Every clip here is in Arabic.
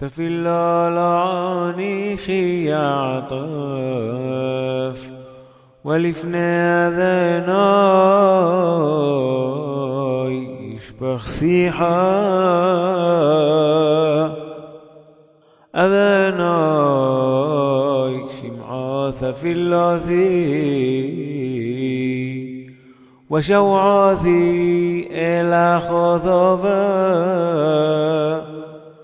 تفل العاني يعطف ولفني أذناي يشبخ سيحا أذناي شمعاث في اللاثي وشوعاثي إلى خذوفا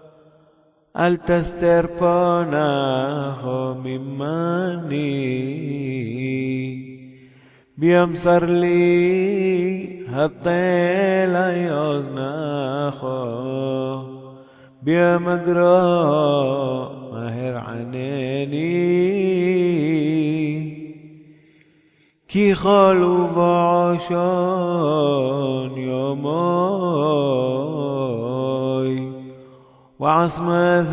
التستر باناخو مماني بيمصر لي هالطيل يوزناخو بيمقرا ماهر عنيني كي خالو فعشان يوماي وعصم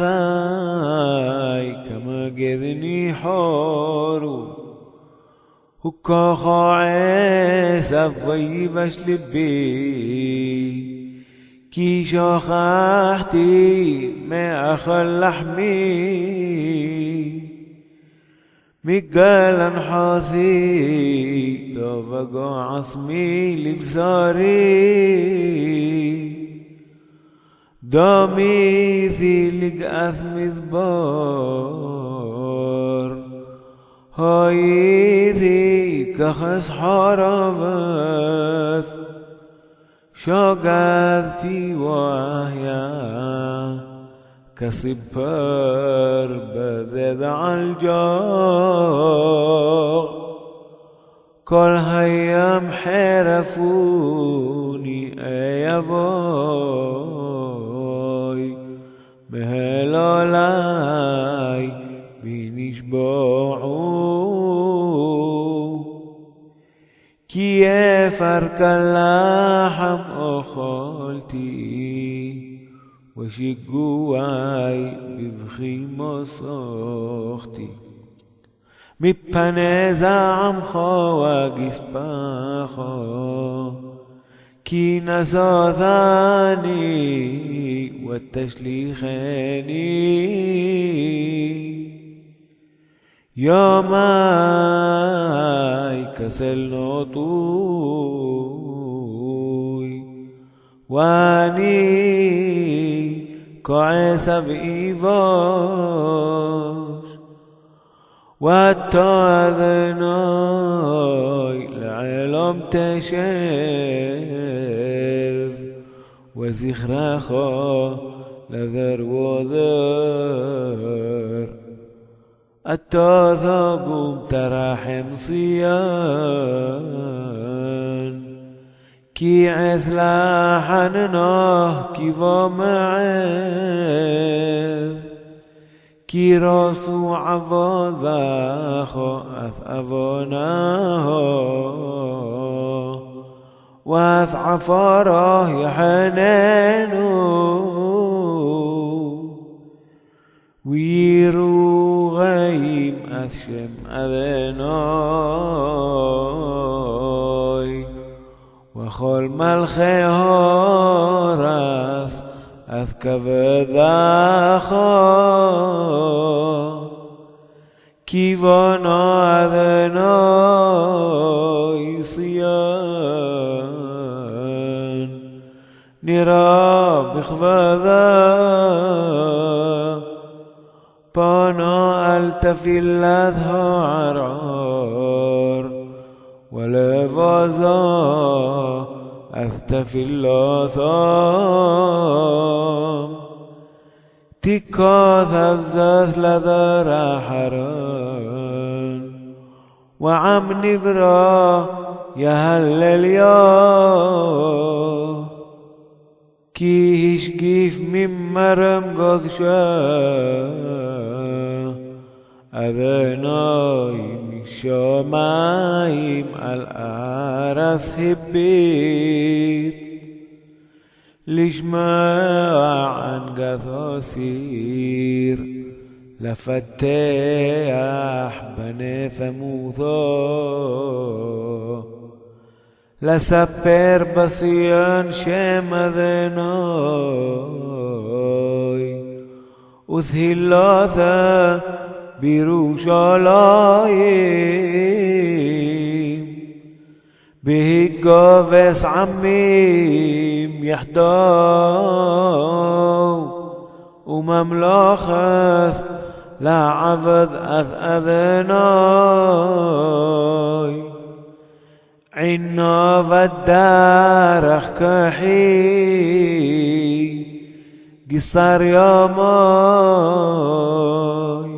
ذاي كما قذني حارو هكا خاعس أفضي بشلبي كي شاخحتي ما أخل لحمي مقالا حاثي دوفقا عصمي لفزاري دامي ذي لقاث مذبار هاي ذي كخس حرفث شاقذتي وهيا كصبر بذذ عالجاغ كل هيام حرفوني ايفاي مهلالاي بينيش باعو كي فرك اللحم أخالتي وشقواي بفخي مصاختي مبنى زعم خواقس باخا كي نساثاني والتشليخاني يا ماي كسل نطوي واني كعيس بإيفاش والتاذناي العالم تشاف وزخرخا لذر وذر التاثاقم تراحم صيان كي عثلا حنناه كيفا معاذ كي راسو عفاذاخو أثأفناه واث عفاره يحنانو ويرو غيم أثشم أذناي وخل ملخي هارس أذكف ذاخا كيفانا أذناي صيان نرى بخفذا بانا التفي اللذها عرار ولا فازا أثتفي اللثام تكا ثفزث لذر حران وعم نفرا يهلل يا كيش كيف من مرم قذشا أذناي مشامايم الأرس هبيت لجماع عن قثاصير لفتاح بني ثموثا لسبر بصيان شام ذناي וזהילותha בירושלים בהיגובס עמים יחדו וממלכת לעבד אדוני עינו ודרך כחי גיסר יומי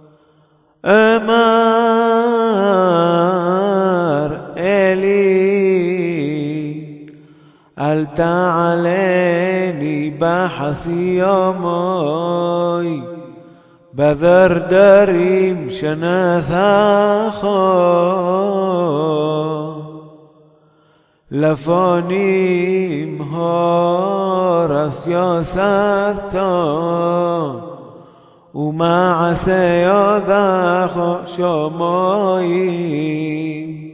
אמר אלי אל תעלני בחסי יומי בדרדרים שנתך לפונים הורס יוספת ומעשה ידך שמיים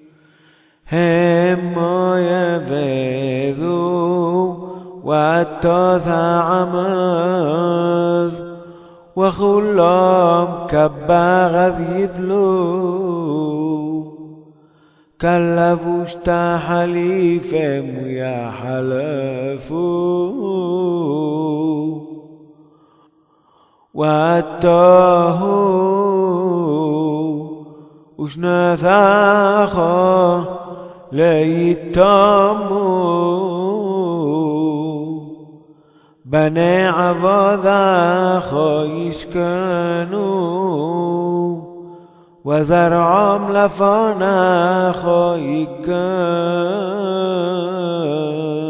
הם יבדו ותתעמז וכולם כבגד יבלו כלבוש תחליפם יחלפו واتهو ושנתך ליתמו בני עבודך ישכנו וזרעם לפניך ייכן